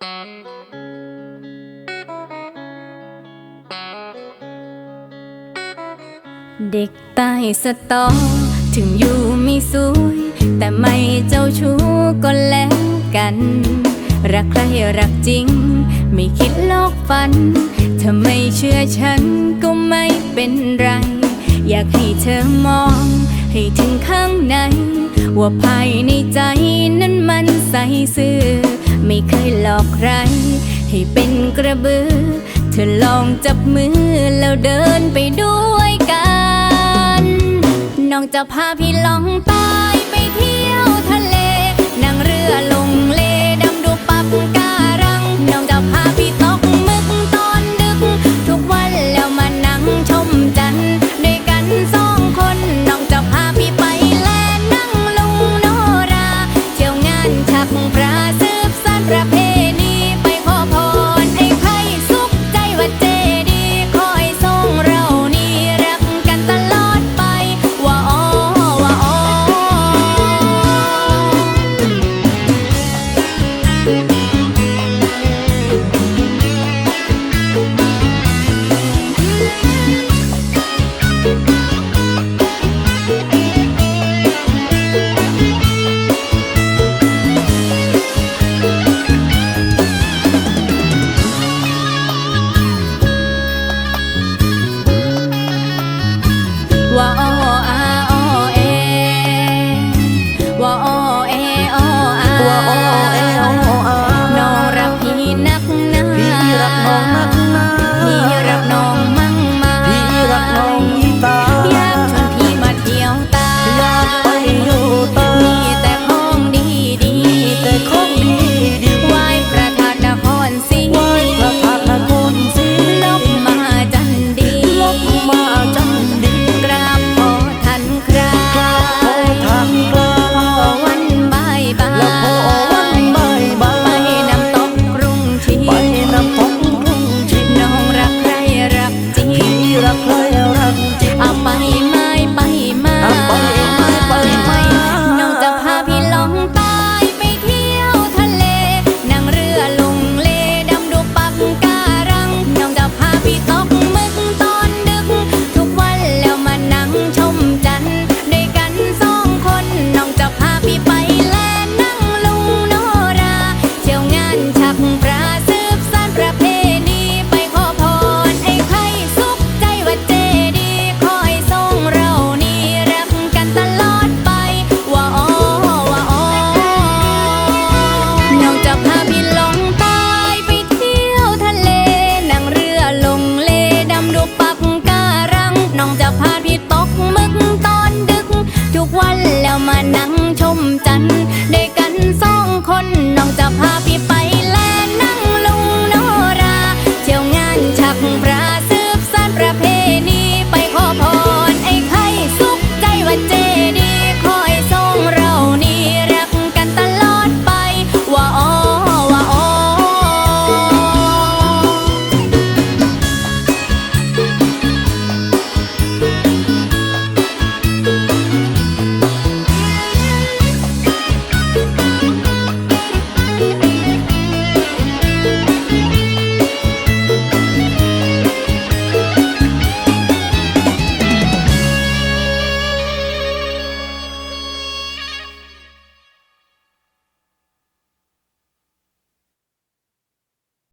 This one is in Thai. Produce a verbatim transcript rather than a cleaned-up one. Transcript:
เด็กใต้สตอถึงอยู่ไม่สวยแต่ไม่เจ้าชู้ก็แล้วกันรักใครรักจริงไม่คิดลอกฝันถ้าไม่เชื่อฉันก็ไม่เป็นไรอยากให้เธอมองให้ถึงข้างในว่าภายในใจนั้นมันใสซื่อไม่เคยหลอกใครให้เป็นกระบือเธอลองจับมือแล้วเดินไปด้วยกันน้องจะพาพี่ล่องใต้